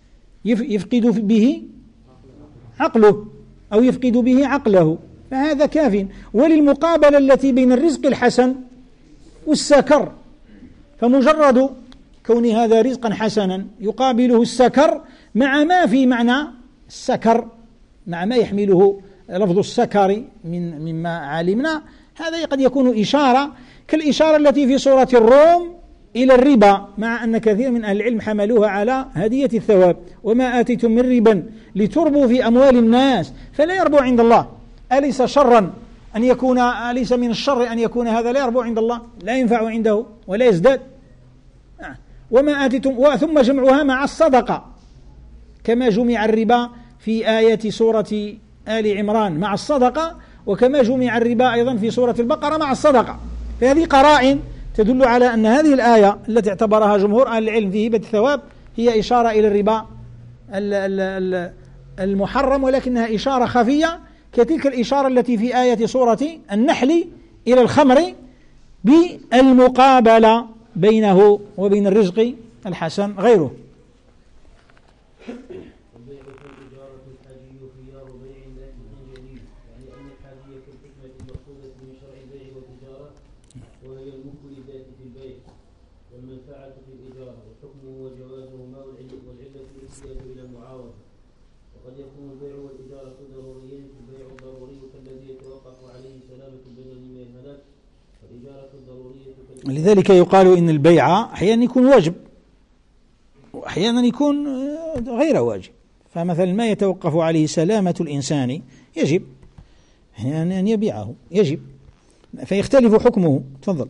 يفقد به عقله أو يفقد به عقله، فهذا كاف. وللمقابلة التي بين الرزق الحسن والسكر، فمجرد كون هذا رزقا حسنا يقابله السكر مع ما في معنى السكر، مع ما يحمله لفظ السكر من مما علمنا، هذا قد يكون إشارة كالإشارة التي في سورة الروم إلى الربا، مع أن كثير من أهل العلم حملوها على هدية الثواب. وما آتيتم من ربا لتربوا في أموال الناس فلا يربو عند الله. أليس شرا أن يكون، أليس من الشر أن يكون هذا لا يربو عند الله، لا ينفع عنده ولا يزداد؟ وما آتيتم، ثم جمعها مع الصدقة كما جمع الربا في آية سورة آل عمران مع الصدقة، وكما جمع الربا أيضا في سورة البقرة مع الصدقة. فهذه قرائن تدل على أن هذه الآية التي اعتبرها جمهور أهل العلم في هبة الثواب هي إشارة إلى الربا المحرم، ولكنها إشارة خفية كتلك الإشارة التي في آية سورة النحل إلى الخمر بالمقابلة بينه وبين الرزق الحسن غيره. لذلك يقال إن البيع أحيانا يكون واجب وأحيانا يكون غير واجب. فمثلا ما يتوقف عليه سلامة الإنسان يجب أن يبيعه، يجب، فيختلف حكمه. تفضل.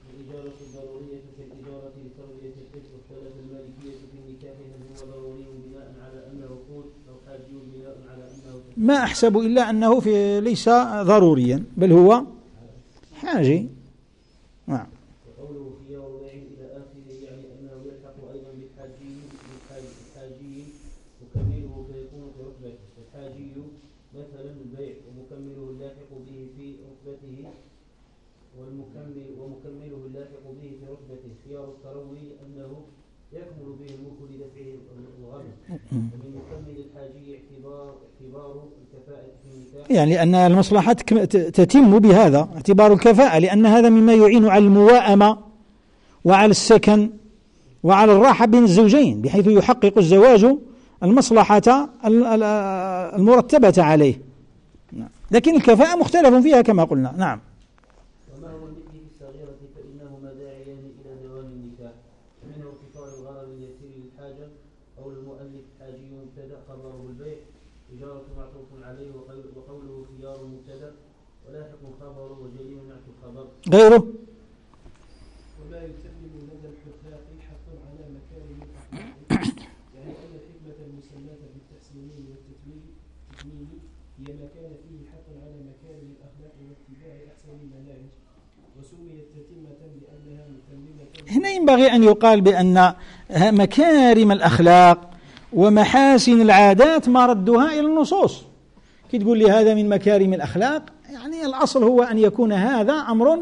ما أحسب إلا أنه في ليس ضروريا بل هو حاجة. نعم. وقوله في يوم إلى آخره يعني أنه يلحق أيضا بالحاجي بالحاجي مكمله فيكون في رتبته. الحاجي مثلا البيع ومكمله اللاحق به في رتبته، والمكمل ومكمله اللاحق به في رتبته. خيار التروي أنه يكمل به الملك لدفعه الغرض. ومن مكمل الحاجي اعتبار اعتبار الكفاءة في النكاح، يعني لأن المصلحة تتم بهذا اعتبار الكفاءة، لأن هذا مما يعين على المواءمة وعلى السكن وعلى الراحة بين الزوجين، بحيث يحقق الزواج المصلحة المرتبة عليه. لكن الكفاءة مختلف فيها كما قلنا. نعم. وما هو النكاح الصغيرة فإنهما داعيان إلى دوام النكاح، منه ارتفاع الغرض اليسير للحاجة. قول المؤلف حاجي مبتدأ خبره البيع، إجارة معطوف عليه، وقوله خيار مبتدأ ولاحق خبره وجليل نعت الخبر. غيره وما يسلم لدى الحقاق حق على مكارم الأخلاق، يعني أن الحكمة المسماة بالتحسين والتتميم هي ما كان فيه حق على مكارم الأخلاق واتباع أحسن المناهج، وسميت تتمة لأنها متممة. هنا ينبغي أن يقال بأن مكارم الأخلاق ومحاسن العادات ما ردها إلى النصوص. كي تقول لي هذا من مكارم الأخلاق، يعني الأصل هو أن يكون هذا أمر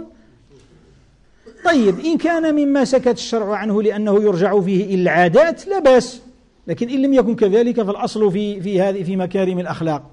طيب. إن كان مما سكت الشرع عنه لأنه يرجع فيه إلى العادات لا بأس، لكن إن لم يكن كذلك فالأصل في في هذه في مكارم الأخلاق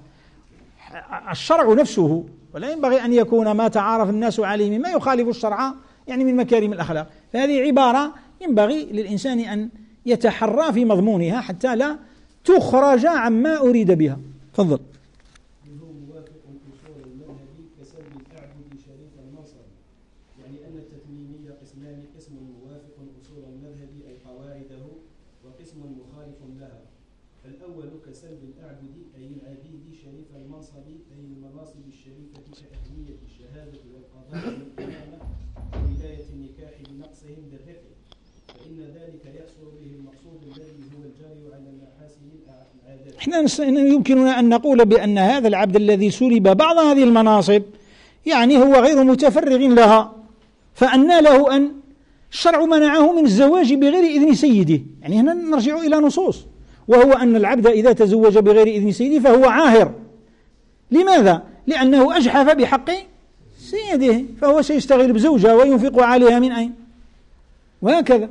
الشرع نفسه، ولا ينبغي أن يكون ما تعارف الناس عليه مما يخالف الشرع يعني من مكارم الأخلاق. فهذه عبارة ينبغي للإنسان أن يتحرى في مضمونها حتى لا تخرج عما أريد بها. تفضل. منه موافق أصول المذهب كسلب الأعبد شريف المنصب، يعني أن التتميمية قسمان: قسم موافق أصول المذهب أي قواعده، وقسم مخالف لها. الأول كسلب الأعبد أي العبيد شريف المنصب أي المناصب الشريفة كأهلية الشهادة والقضاء والإمامة وولاية النكاح بنقصهم بالرفع، فإن ذلك يحصل به المقصود الذي هو الجاري على محاسن العادات. احنا يمكننا أن نقول بأن هذا العبد الذي سلب بعض هذه المناصب يعني هو غير متفرغ لها، فأنى له أن الشرع منعه من الزواج بغير إذن سيده. يعني هنا نرجع إلى نصوص، وهو أن العبد إذا تزوج بغير إذن سيده فهو عاهر. لماذا؟ لأنه أجحف بحق سيده، فهو سيستغل بزوجة وينفق عليها من أين؟ وهكذا.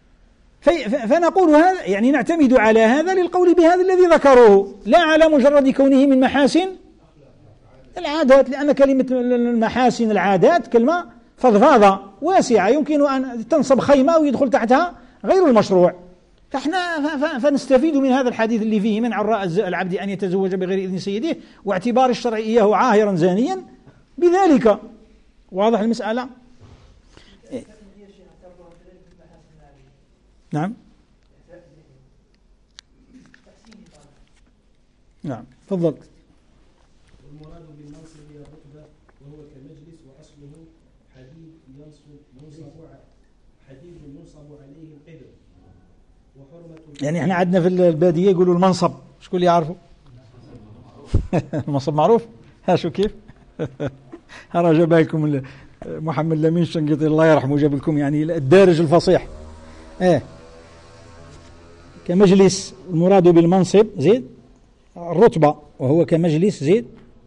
فنقول هذا يعني نعتمد على هذا للقول بهذا الذي ذكروه، لا على مجرد كونه من محاسن العادات، لأن كلمة المحاسن العادات كلمة فضفاضة واسعة يمكن أن تنصب خيمة ويدخل تحتها غير المشروع. فاحنا فنستفيد من هذا الحديث اللي فيه منع العبد أن يتزوج بغير إذن سيده، واعتبار الشرع إياه عاهرا زانيا بذلك. واضح المسألة؟ نعم نعم تفضل. والمراد بالمنصب الرتبة وهو كمجلس وأصله حديد ينصب ينصب حديد ينصب عليه القدر وحرمة. يعني احنا عندنا في البادية يقولوا المنصب، شكون اللي يعرفه؟ المنصب معروف؟ ها شو كيف؟ هرا جاب لكم محمد لمين الشنقيطي الله يرحمه، جاب لكم يعني الدارج الفصيح. ايه كمجلس، المراد بالمنصب زيد الرتبة وهو كمجلس زيد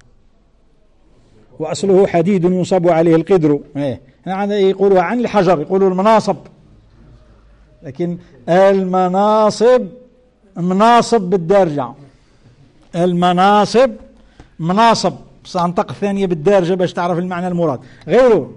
وأصله حديد ينصب عليه القدر. ايه هذا يقولوا عن الحجر، يقولوا المناصب، لكن المناصب مناصب بالدارجة، المناصب مناصب سأنطق الثانية بالدارجة باش تعرف المعنى المراد. غيره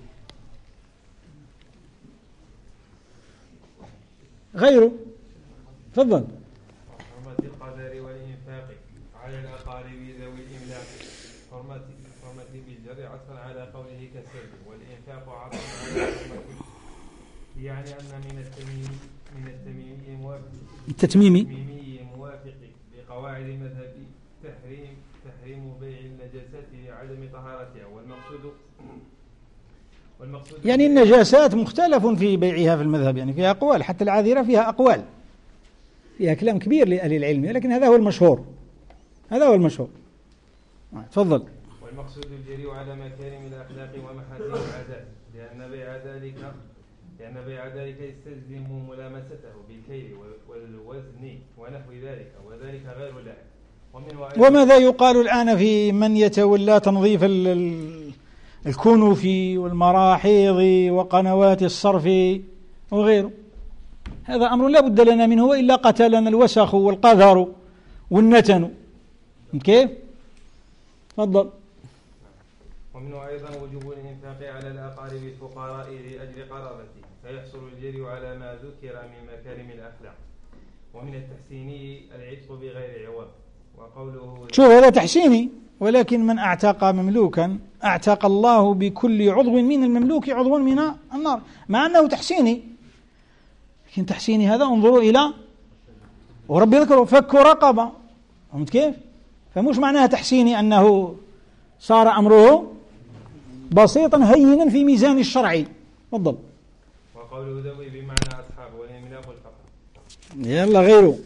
غيره تفضل. حرمة القدر والإنفاق على الأقارب ذوي الإملاك، حرمة حرمة بالجر عطفا على قوله كالسلب، والإنفاق عطفا على حرمة، يعني أن من التميمي من التميمي موافق التتميمي التميمي موافق لقواعد المذهب تحريم تحريم بيع النجاسات لعدم طهارتها، والمقصود والمقصود يعني النجاسات مختلف في بيعها في المذهب، يعني فيها أقوال، حتى العاذرة فيها أقوال، فيها كلام كبير لأهل العلم، لكن هذا هو المشهور، هذا هو المشهور. تفضل. والمقصود الجري على مكارم الأخلاق ومحاسن العادات، لأن بيع ذلك لأن بيع ذلك يستلزم ملامسته بالكيل والوزن ونحو ذلك، وذلك غير لائق. وماذا يقال الآن في من يتولى تنظيف الكنوف والمراحيض وقنوات الصرف وغيره؟ هذا أمر لا بد لنا منه، وإلا قتلنا الوسخ والقذر والنتن. كيف؟ تفضل. ومنه أيضا وجوب الإنفاق على الأقارب الفقراء لأجل قرابته، فيحصل الجري على ما ذكر من مكارم الأخلاق. ومن التحسين العتق بغير عوض، وقوله شوف هذا تحسيني، ولكن من أعتق مملوكا أعتق الله بكل عضو من المملوك عضو من النار، مع أنه تحسيني، لكن تحسيني هذا انظروا إلى ورب يذكره فك رقبة. فهمت كيف؟ فمش معناها تحسيني أنه صار أمره بسيطا هينا في ميزان الشرعي. تفضل. وقوله ذوي بمعنى أصحاب والإملاق الفقر. يلا غيره.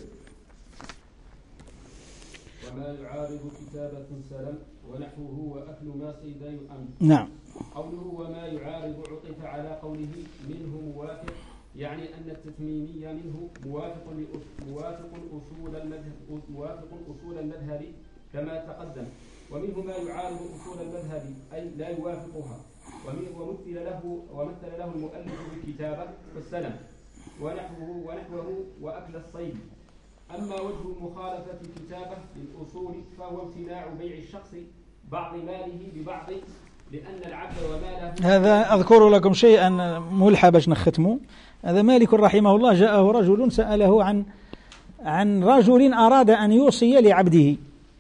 وما يعارض كتابة سلم ونحوه وأكل ما صيد يؤم. نعم. قوله وما يعارض عطف على قوله منه موافق، يعني أن التتميمي منه موافق موافق أصول المذهب موافق أصول المذهب كما تقدم، ومنه ما يعارض أصول المذهب أي لا يوافقها، ومثل له ومثل له المؤلف بالكتابة والسلم ونحوه ونحوه وأكل الصيد. أما وجه المخالفة الكتابة للأصول فهو امتناع بيع الشخص بعض ماله ببعض، لأن العبد وماله. هذا أذكر لكم شيئا ملحى باش نختمه. هذا مالك رحمه الله جاءه رجل سأله عن عن رجل أراد أن يوصي لعبده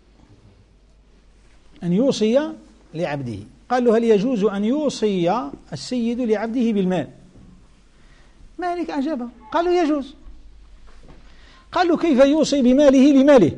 أن يوصي لعبده قال له هل يجوز أن يوصي السيد لعبده بالمال؟ مالك أجابه قال له يجوز. قال له كيف يوصي بماله لماله؟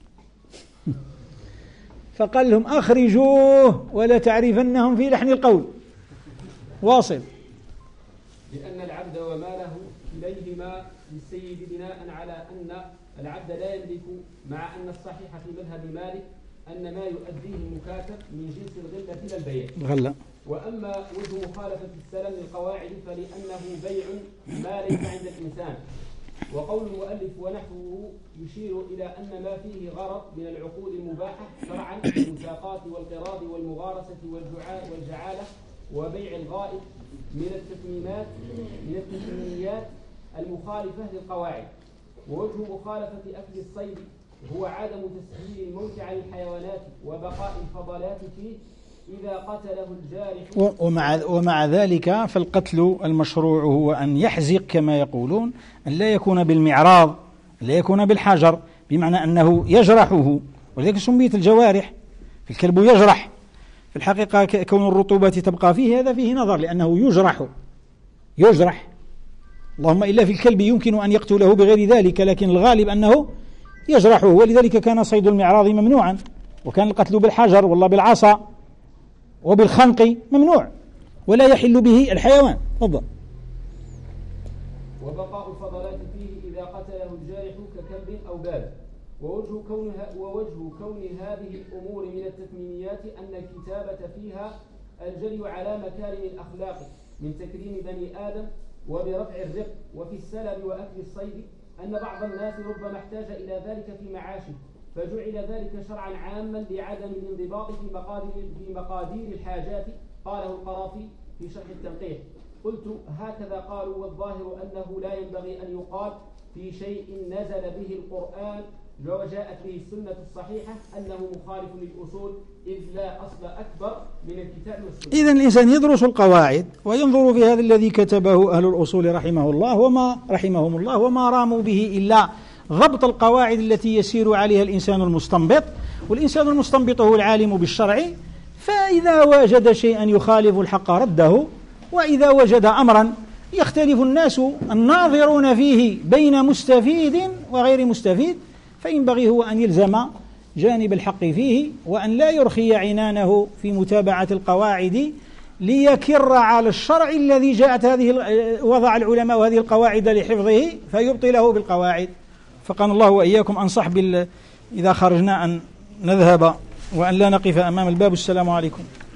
فقال لهم أخرجوه ولا تعرفنهم في لحن القول. واصل. لأن العبد وماله إليهما للسيد بناء على أن العبد لا يملك، مع أن الصحيح في مذهب مالك أن ما يؤديه المكاتب من جنس الغلة إلى البيع. غلة. وأما وجه مخالفة السلم للقواعد فلأنه بيع ما ليس عند الإنسان. وقول المؤلف ونحوه يشير إلى أن ما فيه غرض من العقود المباحة شرعا المساقات والقراض والمغارسة والجعالة وبيع الغائب من التثمينات من التثمينيات المخالفة للقواعد. ووجه مخالفة أكل الصيد هو عدم تسهيل الموت على الحيوانات وبقاء الفضلات فيه إذا قتله الجارح. ومع, ومع ذلك فالقتل المشروع هو أن يحزق كما يقولون، أن لا يكون بالمعراض، لا يكون بالحجر، بمعنى أنه يجرحه، ولذلك سميت الجوارح. الكلب يجرح، في الحقيقة كون الرطوبة تبقى فيه هذا فيه نظر، لأنه يجرح يجرح اللهم إلا في الكلب يمكن أن يقتله بغير ذلك، لكن الغالب أنه يجرحه، ولذلك كان صيد المعراض ممنوعا، وكان القتل بالحجر والله بالعصا وبالخنق ممنوع، ولا يحل به الحيوان. تفضل. وبقاء الفضلات فيه إذا قتله الجارح ككلب أو باب. ووجه كونها ووجه كون هذه الأمور من التثمينيات أن الكتابة فيها الجري على مكارم الأخلاق من تكريم بني آدم وبرفع الرق وفي السلب وأكل الصيد، أن بعض الناس ربما احتاج إلى ذلك في معاشه، فجعل ذلك شرعا عاما لعدم الانضباط في مقادير في مقادير الحاجات. قاله القرافي في شرح التنقيح. قلت هكذا قالوا، والظاهر أنه لا ينبغي أن يقال في شيء نزل به القرآن وجاءت به السنة الصحيحة أنه مخالف للأصول، إذ لا أصل أكبر من الكتاب والسنة. إذن الإنسان يدرس القواعد وينظر في هذا الذي كتبه أهل الأصول رحمه الله وما رحمهم الله، وما راموا به إلا ضبط القواعد التي يسير عليها الإنسان المستنبط، والإنسان المستنبط هو العالم بالشرع، فإذا وجد شيئا يخالف الحق رده، وإذا وجد أمرا يختلف الناس الناظرون فيه بين مستفيد وغير مستفيد، فينبغي هو أن يلزم جانب الحق فيه، وأن لا يرخي عنانه في متابعة القواعد ليكر على الشرع الذي جاءت هذه وضع العلماء هذه القواعد لحفظه فيبطله بالقواعد. فقال الله وإياكم أنصح بال إذا خرجنا أن نذهب وأن لا نقف أمام الباب. السلام عليكم.